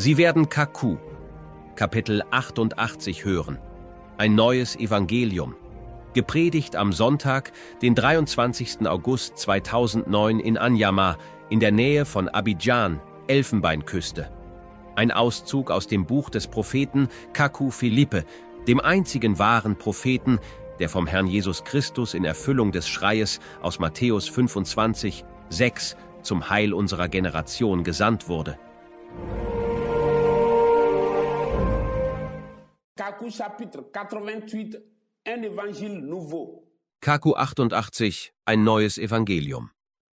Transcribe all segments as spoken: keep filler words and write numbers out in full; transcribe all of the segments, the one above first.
Sie werden Kaku, Kapitel achtundachtzig hören. Ein neues Evangelium. Gepredigt am Sonntag, den dreiundzwanzigsten August zweitausendneun in Anyama, in der Nähe von Abidjan, Elfenbeinküste. Ein Auszug aus dem Buch des Propheten Kaku Philippe, dem einzigen wahren Propheten, der vom Herrn Jesus Christus in Erfüllung des Schreies aus Matthäus fünfundzwanzig, sechs zum Heil unserer Generation gesandt wurde. Kaku achtundachtzig, ein neues Evangelium.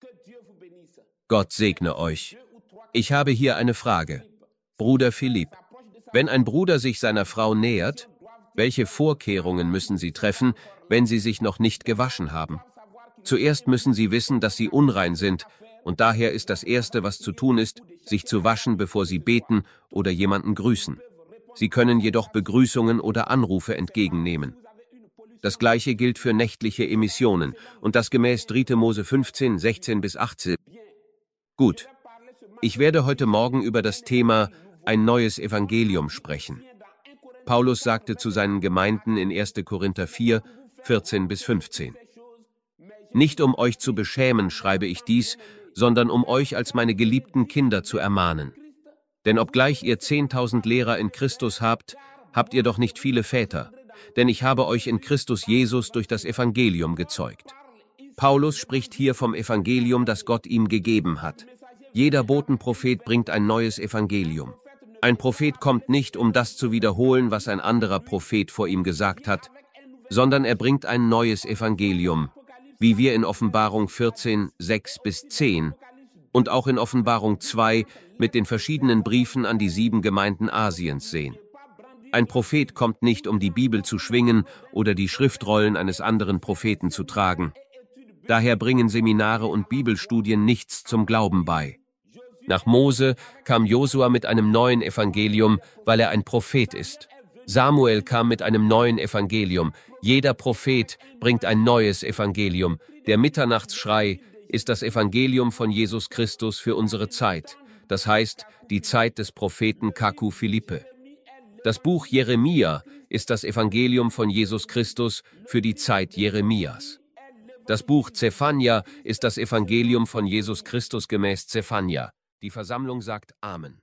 Gott segne euch. Ich habe hier eine Frage. Bruder Philipp, wenn ein Bruder sich seiner Frau nähert, welche Vorkehrungen müssen sie treffen, wenn sie sich noch nicht gewaschen haben? Zuerst müssen sie wissen, dass sie unrein sind, und daher ist das Erste, was zu tun ist, sich zu waschen, bevor sie beten oder jemanden grüßen. Sie können jedoch Begrüßungen oder Anrufe entgegennehmen. Das Gleiche gilt für nächtliche Emissionen, und das gemäß dritter Mose fünfzehn, sechzehn bis achtzehn. Gut, ich werde heute Morgen über das Thema ein neues Evangelium sprechen. Paulus sagte zu seinen Gemeinden in erster Korinther vier, vierzehn bis fünfzehn. Nicht um euch zu beschämen, schreibe ich dies, sondern um euch als meine geliebten Kinder zu ermahnen. Denn obgleich ihr zehntausend Lehrer in Christus habt, habt ihr doch nicht viele Väter, denn ich habe euch in Christus Jesus durch das Evangelium gezeugt. Paulus spricht hier vom Evangelium, das Gott ihm gegeben hat. Jeder Botenprophet bringt ein neues Evangelium. Ein Prophet kommt nicht, um das zu wiederholen, was ein anderer Prophet vor ihm gesagt hat, sondern er bringt ein neues Evangelium, wie wir in Offenbarung vierzehn, sechs bis zehn und auch in Offenbarung zwei mit den verschiedenen Briefen an die sieben Gemeinden Asiens sehen. Ein Prophet kommt nicht, um die Bibel zu schwingen oder die Schriftrollen eines anderen Propheten zu tragen. Daher bringen Seminare und Bibelstudien nichts zum Glauben bei. Nach Mose kam Josua mit einem neuen Evangelium, weil er ein Prophet ist. Samuel kam mit einem neuen Evangelium. Jeder Prophet bringt ein neues Evangelium. Der Mitternachtsschrei ist das Evangelium von Jesus Christus für unsere Zeit. Das heißt, die Zeit des Propheten Kaku Philippe. Das Buch Jeremia ist das Evangelium von Jesus Christus für die Zeit Jeremias. Das Buch Zephania ist das Evangelium von Jesus Christus gemäß Zephania. Die Versammlung sagt Amen.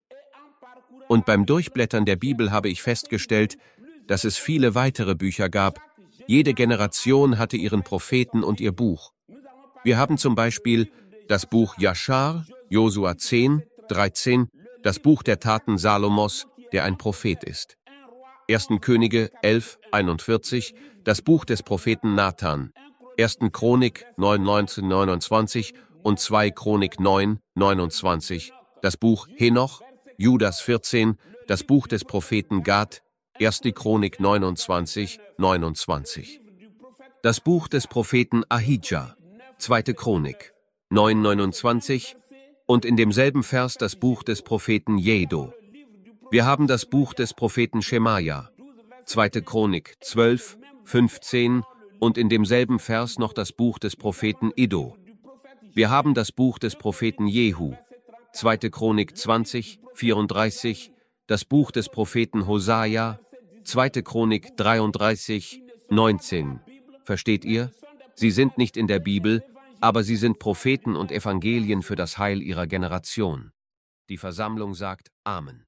Und beim Durchblättern der Bibel habe ich festgestellt, dass es viele weitere Bücher gab. Jede Generation hatte ihren Propheten und ihr Buch. Wir haben zum Beispiel das Buch Jaschar, Josua zehn, dreizehn, das Buch der Taten Salomos, der ein Prophet ist. erster Könige elf, einundvierzig, das Buch des Propheten Nathan. erster Chronik neun, neunzehn, neunundzwanzig und zweiter Chronik neun, neunundzwanzig, das Buch Henoch, Judas vierzehn, das Buch des Propheten Gad, erster Chronik neunundzwanzig, neunundzwanzig. Das Buch des Propheten Ahija, zweiter Chronik, neun, neunundzwanzig und in demselben Vers das Buch des Propheten Jedo. Wir haben das Buch des Propheten Schemaja, zweiter Chronik zwölf, fünfzehn und in demselben Vers noch das Buch des Propheten Iddo. Wir haben das Buch des Propheten Jehu, zweiter Chronik zwanzig, vierunddreißig, das Buch des Propheten Hosaja, zweiter Chronik dreiunddreißig, neunzehn. Versteht ihr? Sie sind nicht in der Bibel, aber sie sind Propheten und Evangelien für das Heil ihrer Generation. Die Versammlung sagt Amen.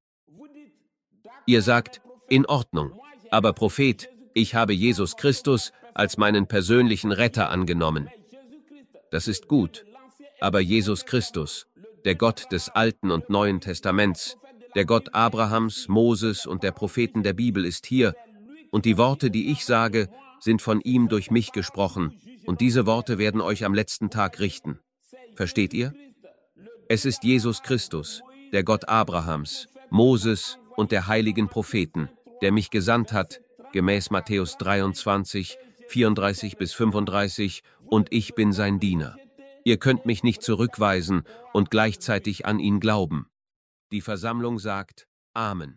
Ihr sagt, in Ordnung, aber Prophet, ich habe Jesus Christus als meinen persönlichen Retter angenommen. Das ist gut, aber Jesus Christus, der Gott des Alten und Neuen Testaments, der Gott Abrahams, Moses und der Propheten der Bibel ist hier, und die Worte, die ich sage, sind von ihm durch mich gesprochen, und diese Worte werden euch am letzten Tag richten. Versteht ihr? Es ist Jesus Christus, der Gott Abrahams, Moses und der heiligen Propheten, der mich gesandt hat, gemäß Matthäus dreiundzwanzig, vierunddreißig bis fünfunddreißig, und ich bin sein Diener. Ihr könnt mich nicht zurückweisen und gleichzeitig an ihn glauben. Die Versammlung sagt Amen.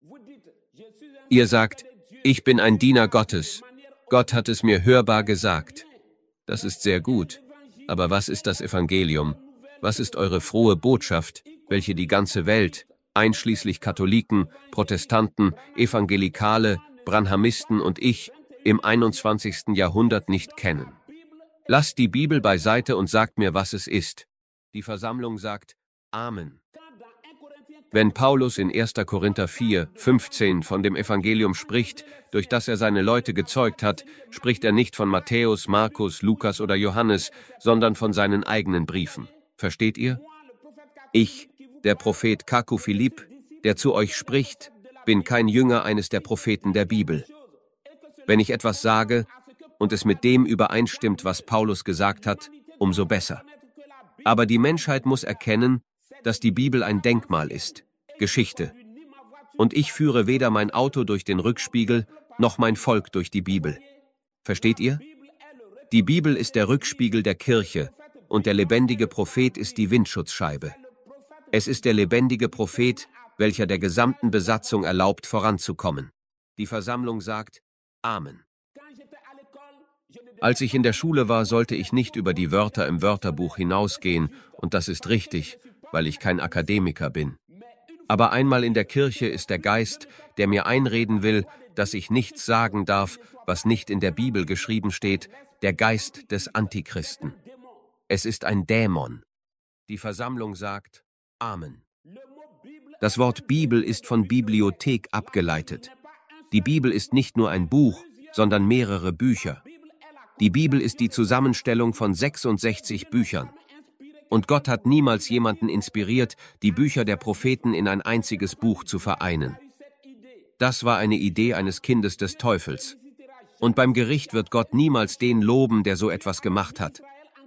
Ihr sagt, ich bin ein Diener Gottes. Gott hat es mir hörbar gesagt. Das ist sehr gut. Aber was ist das Evangelium? Was ist eure frohe Botschaft, welche die ganze Welt, einschließlich Katholiken, Protestanten, Evangelikale, Branhamisten und ich, im einundzwanzigsten Jahrhundert nicht kennen. Lasst die Bibel beiseite und sagt mir, was es ist. Die Versammlung sagt Amen. Wenn Paulus in erster Korinther vier, fünfzehn von dem Evangelium spricht, durch das er seine Leute gezeugt hat, spricht er nicht von Matthäus, Markus, Lukas oder Johannes, sondern von seinen eigenen Briefen. Versteht ihr? Ich, der Prophet Kaku Philipp, der zu euch spricht, bin kein Jünger eines der Propheten der Bibel. Wenn ich etwas sage und es mit dem übereinstimmt, was Paulus gesagt hat, umso besser. Aber die Menschheit muss erkennen, dass die Bibel ein Denkmal ist, Geschichte. Und ich führe weder mein Auto durch den Rückspiegel, noch mein Volk durch die Bibel. Versteht ihr? Die Bibel ist der Rückspiegel der Kirche und der lebendige Prophet ist die Windschutzscheibe. Es ist der lebendige Prophet, welcher der gesamten Besatzung erlaubt, voranzukommen. Die Versammlung sagt Amen. Als ich in der Schule war, sollte ich nicht über die Wörter im Wörterbuch hinausgehen, und das ist richtig, weil ich kein Akademiker bin. Aber einmal in der Kirche ist der Geist, der mir einreden will, dass ich nichts sagen darf, was nicht in der Bibel geschrieben steht, der Geist des Antichristen. Es ist ein Dämon. Die Versammlung sagt Amen. Das Wort Bibel ist von Bibliothek abgeleitet. Die Bibel ist nicht nur ein Buch, sondern mehrere Bücher. Die Bibel ist die Zusammenstellung von sechsundsechzig Büchern. Und Gott hat niemals jemanden inspiriert, die Bücher der Propheten in ein einziges Buch zu vereinen. Das war eine Idee eines Kindes des Teufels. Und beim Gericht wird Gott niemals den loben, der so etwas gemacht hat.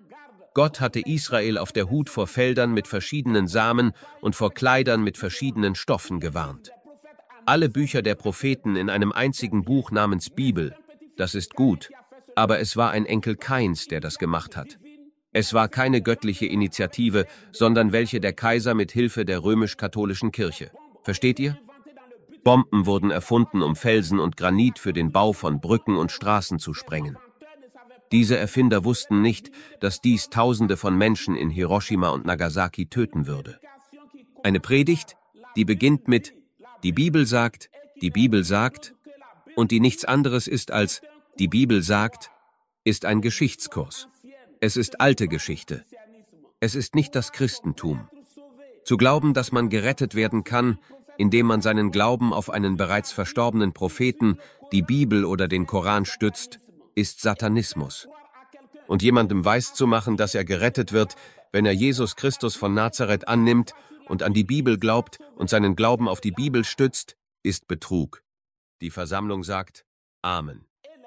Gott hatte Israel auf der Hut vor Feldern mit verschiedenen Samen und vor Kleidern mit verschiedenen Stoffen gewarnt. Alle Bücher der Propheten in einem einzigen Buch namens Bibel, das ist gut, aber es war ein Enkel Kains, der das gemacht hat. Es war keine göttliche Initiative, sondern welche der Kaiser mit Hilfe der römisch-katholischen Kirche. Versteht ihr? Bomben wurden erfunden, um Felsen und Granit für den Bau von Brücken und Straßen zu sprengen. Diese Erfinder wussten nicht, dass dies Tausende von Menschen in Hiroshima und Nagasaki töten würde. Eine Predigt, die beginnt mit Die Bibel sagt, die Bibel sagt und die nichts anderes ist als Die Bibel sagt, ist ein Geschichtskurs. Es ist alte Geschichte. Es ist nicht das Christentum. Zu glauben, dass man gerettet werden kann, indem man seinen Glauben auf einen bereits verstorbenen Propheten, die Bibel oder den Koran stützt, ist Satanismus. Und jemandem weiszumachen, dass er gerettet wird, wenn er Jesus Christus von Nazareth annimmt und an die Bibel glaubt und seinen Glauben auf die Bibel stützt, ist Betrug. Die Versammlung sagt Amen.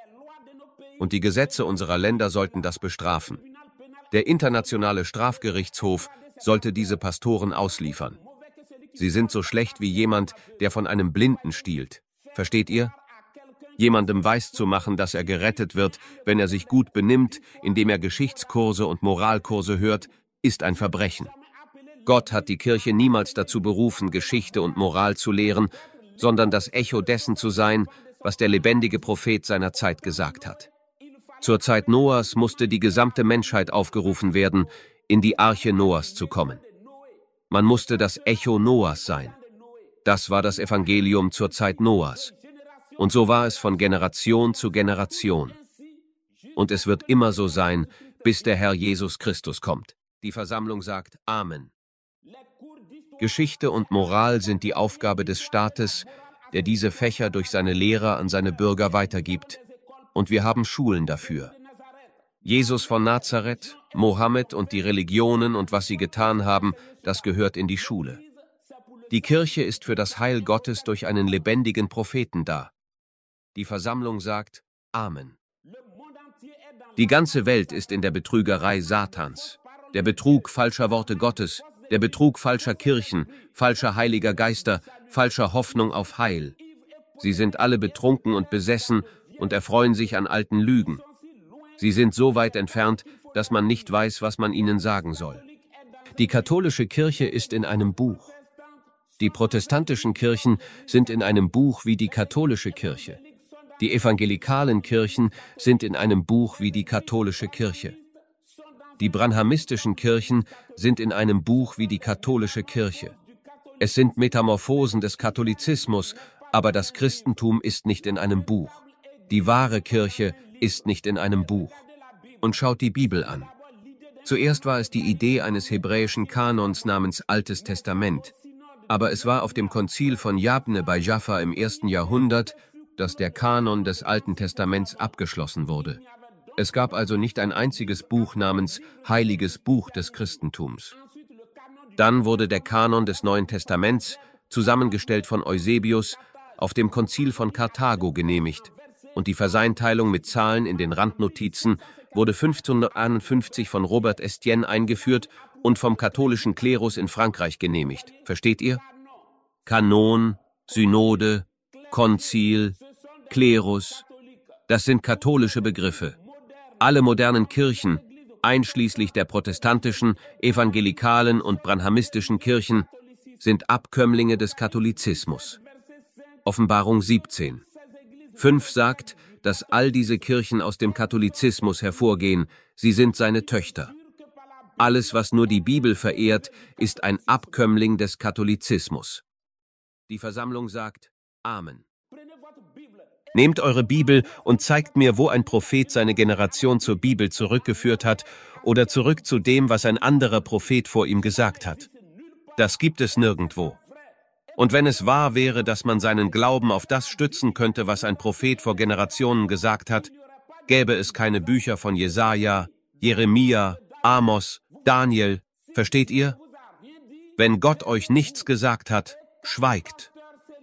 Und die Gesetze unserer Länder sollten das bestrafen. Der internationale Strafgerichtshof sollte diese Pastoren ausliefern. Sie sind so schlecht wie jemand, der von einem Blinden stiehlt. Versteht ihr? Jemandem weiszumachen, dass er gerettet wird, wenn er sich gut benimmt, indem er Geschichtskurse und Moralkurse hört, ist ein Verbrechen. Gott hat die Kirche niemals dazu berufen, Geschichte und Moral zu lehren, sondern das Echo dessen zu sein, was der lebendige Prophet seiner Zeit gesagt hat. Zur Zeit Noahs musste die gesamte Menschheit aufgerufen werden, in die Arche Noahs zu kommen. Man musste das Echo Noahs sein. Das war das Evangelium zur Zeit Noahs. Und so war es von Generation zu Generation. Und es wird immer so sein, bis der Herr Jesus Christus kommt. Die Versammlung sagt Amen. Geschichte und Moral sind die Aufgabe des Staates, der diese Fächer durch seine Lehrer an seine Bürger weitergibt. Und wir haben Schulen dafür. Jesus von Nazareth, Mohammed und die Religionen und was sie getan haben, das gehört in die Schule. Die Kirche ist für das Heil Gottes durch einen lebendigen Propheten da. Die Versammlung sagt Amen. Die ganze Welt ist in der Betrügerei Satans, der Betrug falscher Worte Gottes, der Betrug falscher Kirchen, falscher heiliger Geister, falscher Hoffnung auf Heil. Sie sind alle betrunken und besessen und erfreuen sich an alten Lügen. Sie sind so weit entfernt, dass man nicht weiß, was man ihnen sagen soll. Die katholische Kirche ist in einem Buch. Die protestantischen Kirchen sind in einem Buch wie die katholische Kirche. Die evangelikalen Kirchen sind in einem Buch wie die katholische Kirche. Die branhamistischen Kirchen sind in einem Buch wie die katholische Kirche. Es sind Metamorphosen des Katholizismus, aber das Christentum ist nicht in einem Buch. Die wahre Kirche ist nicht in einem Buch. Und schaut die Bibel an. Zuerst war es die Idee eines hebräischen Kanons namens Altes Testament. Aber es war auf dem Konzil von Jabne bei Jaffa im ersten Jahrhundert, dass der Kanon des Alten Testaments abgeschlossen wurde. Es gab also nicht ein einziges Buch namens Heiliges Buch des Christentums. Dann wurde der Kanon des Neuen Testaments, zusammengestellt von Eusebius, auf dem Konzil von Karthago genehmigt, und die Verseinteilung mit Zahlen in den Randnotizen wurde fünfzehnhunderteinundfünfzig von Robert Estienne eingeführt und vom katholischen Klerus in Frankreich genehmigt. Versteht ihr? Kanon, Synode, Konzil, Klerus, das sind katholische Begriffe. Alle modernen Kirchen, einschließlich der protestantischen, evangelikalen und branhamistischen Kirchen, sind Abkömmlinge des Katholizismus. Offenbarung siebzehn. fünf sagt, dass all diese Kirchen aus dem Katholizismus hervorgehen, sie sind seine Töchter. Alles, was nur die Bibel verehrt, ist ein Abkömmling des Katholizismus. Die Versammlung sagt Amen. Nehmt eure Bibel und zeigt mir, wo ein Prophet seine Generation zur Bibel zurückgeführt hat oder zurück zu dem, was ein anderer Prophet vor ihm gesagt hat. Das gibt es nirgendwo. Und wenn es wahr wäre, dass man seinen Glauben auf das stützen könnte, was ein Prophet vor Generationen gesagt hat, gäbe es keine Bücher von Jesaja, Jeremia, Amos, Daniel. Versteht ihr? Wenn Gott euch nichts gesagt hat, schweigt.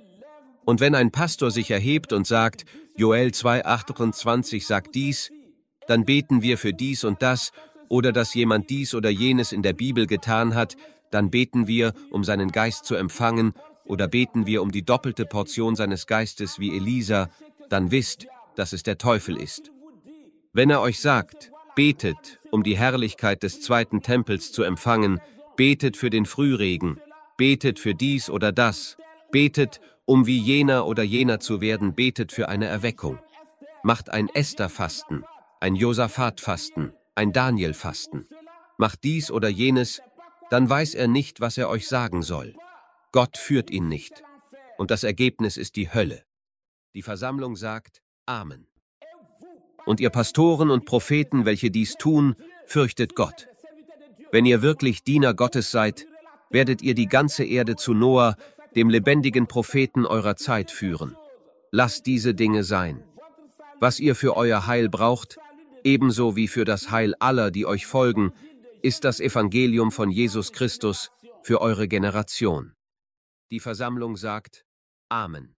Und wenn ein Pastor sich erhebt und sagt, Joel zwei achtundzwanzig sagt dies, dann beten wir für dies und das, oder dass jemand dies oder jenes in der Bibel getan hat, dann beten wir, um seinen Geist zu empfangen, oder beten wir um die doppelte Portion seines Geistes wie Elisa, dann wisst, dass es der Teufel ist. Wenn er euch sagt, betet, um die Herrlichkeit des zweiten Tempels zu empfangen, betet für den Frühregen, betet für dies oder das, betet, um wie jener oder jener zu werden, betet für eine Erweckung. Macht ein Esther-Fasten, ein Josaphat-Fasten, ein Daniel-Fasten. Macht dies oder jenes, dann weiß er nicht, was er euch sagen soll. Gott führt ihn nicht. Und das Ergebnis ist die Hölle. Die Versammlung sagt Amen. Und ihr Pastoren und Propheten, welche dies tun, fürchtet Gott. Wenn ihr wirklich Diener Gottes seid, werdet ihr die ganze Erde zu Noah, dem lebendigen Propheten eurer Zeit, führen. Lasst diese Dinge sein. Was ihr für euer Heil braucht, ebenso wie für das Heil aller, die euch folgen, ist das Evangelium von Jesus Christus für eure Generation. Die Versammlung sagt Amen.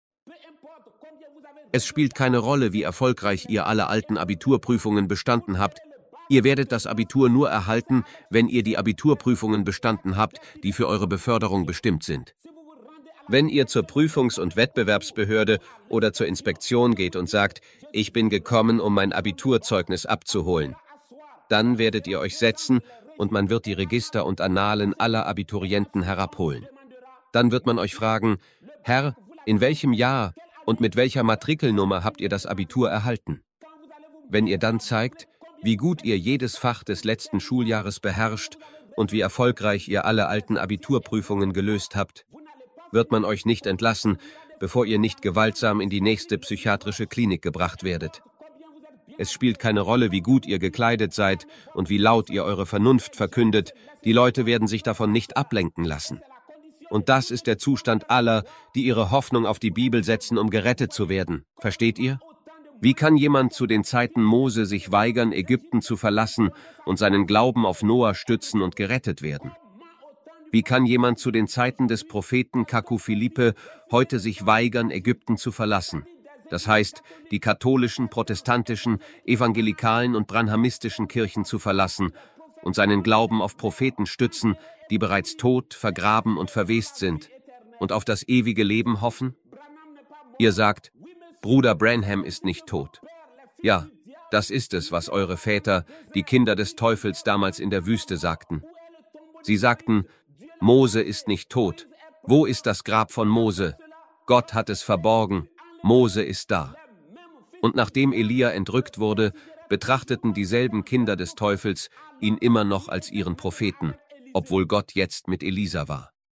Es spielt keine Rolle, wie erfolgreich ihr alle alten Abiturprüfungen bestanden habt. Ihr werdet das Abitur nur erhalten, wenn ihr die Abiturprüfungen bestanden habt, die für eure Beförderung bestimmt sind. Wenn ihr zur Prüfungs- und Wettbewerbsbehörde oder zur Inspektion geht und sagt, ich bin gekommen, um mein Abiturzeugnis abzuholen, dann werdet ihr euch setzen und man wird die Register und Annalen aller Abiturienten herabholen. Dann wird man euch fragen, Herr, in welchem Jahr und mit welcher Matrikelnummer habt ihr das Abitur erhalten? Wenn ihr dann zeigt, wie gut ihr jedes Fach des letzten Schuljahres beherrscht und wie erfolgreich ihr alle alten Abiturprüfungen gelöst habt, wird man euch nicht entlassen, bevor ihr nicht gewaltsam in die nächste psychiatrische Klinik gebracht werdet. Es spielt keine Rolle, wie gut ihr gekleidet seid und wie laut ihr eure Vernunft verkündet, die Leute werden sich davon nicht ablenken lassen. Und das ist der Zustand aller, die ihre Hoffnung auf die Bibel setzen, um gerettet zu werden. Versteht ihr? Wie kann jemand zu den Zeiten Mose sich weigern, Ägypten zu verlassen und seinen Glauben auf Noah stützen und gerettet werden? Wie kann jemand zu den Zeiten des Propheten Kaku-Philippe heute sich weigern, Ägypten zu verlassen? Das heißt, die katholischen, protestantischen, evangelikalen und branhamistischen Kirchen zu verlassen und seinen Glauben auf Propheten stützen, die bereits tot, vergraben und verwest sind, und auf das ewige Leben hoffen? Ihr sagt, Bruder Branham ist nicht tot. Ja, das ist es, was eure Väter, die Kinder des Teufels, damals in der Wüste sagten. Sie sagten, Mose ist nicht tot. Wo ist das Grab von Mose? Gott hat es verborgen. Mose ist da. Und nachdem Elia entrückt wurde, betrachteten dieselben Kinder des Teufels ihn immer noch als ihren Propheten, obwohl Gott jetzt mit Elisa war.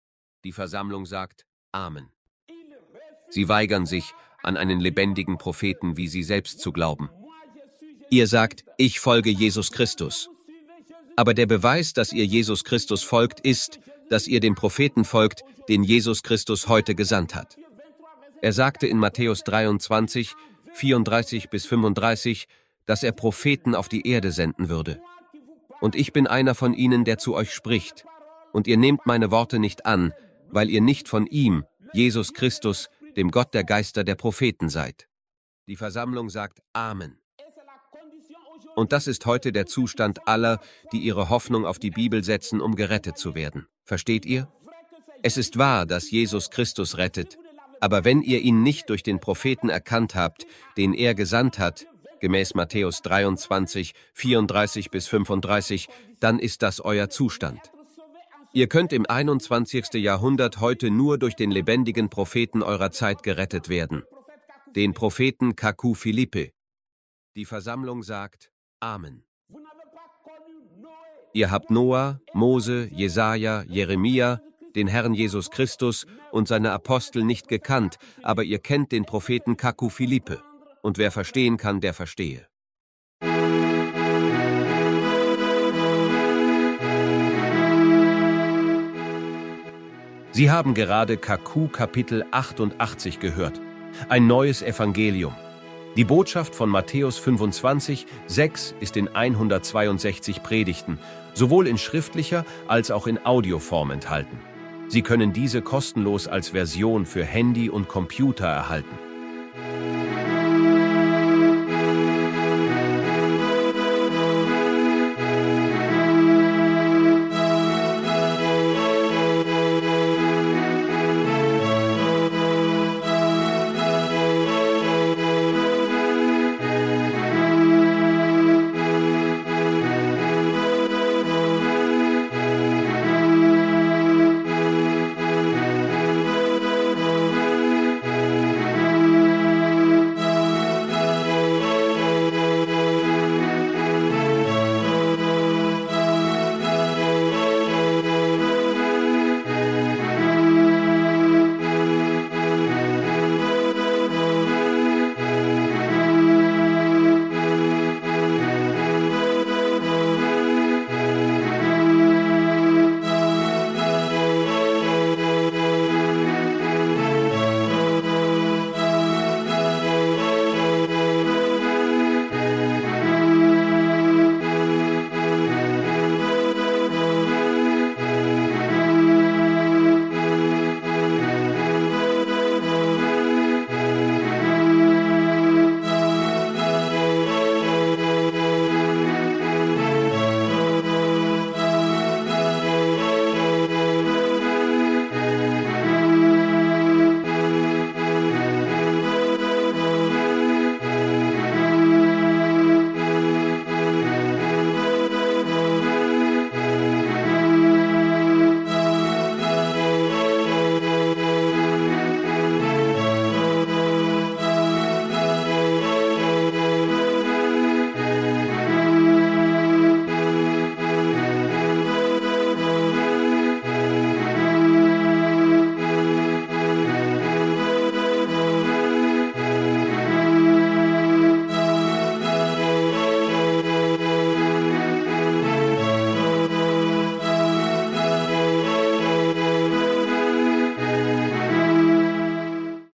Die Versammlung sagt Amen. Sie weigern sich, an einen lebendigen Propheten wie Sie selbst zu glauben. Ihr sagt, ich folge Jesus Christus. Aber der Beweis, dass ihr Jesus Christus folgt, ist, dass ihr dem Propheten folgt, den Jesus Christus heute gesandt hat. Er sagte in Matthäus dreiundzwanzig, vierunddreißig bis fünfunddreißig, dass er Propheten auf die Erde senden würde. Und ich bin einer von ihnen, der zu euch spricht. Und ihr nehmt meine Worte nicht an, weil ihr nicht von ihm, Jesus Christus, dem Gott der Geister der Propheten seid. Die Versammlung sagt Amen. Und das ist heute der Zustand aller, die ihre Hoffnung auf die Bibel setzen, um gerettet zu werden. Versteht ihr? Es ist wahr, dass Jesus Christus rettet, aber wenn ihr ihn nicht durch den Propheten erkannt habt, den er gesandt hat, gemäß Matthäus dreiundzwanzig, vierunddreißig bis fünfunddreißig, dann ist das euer Zustand. Ihr könnt im einundzwanzigsten Jahrhundert heute nur durch den lebendigen Propheten eurer Zeit gerettet werden, den Propheten Kaku Philippe. Die Versammlung sagt Amen. Ihr habt Noah, Mose, Jesaja, Jeremia, den Herrn Jesus Christus und seine Apostel nicht gekannt, aber ihr kennt den Propheten Kaku Philippe. Und wer verstehen kann, der verstehe. Sie haben gerade Kaku Kapitel achtundachtzig gehört. Ein neues Evangelium. Die Botschaft von Matthäus fünfundzwanzig, sechs ist in hundertzweiundsechzig Predigten, sowohl in schriftlicher als auch in Audioform enthalten. Sie können diese kostenlos als Version für Handy und Computer erhalten.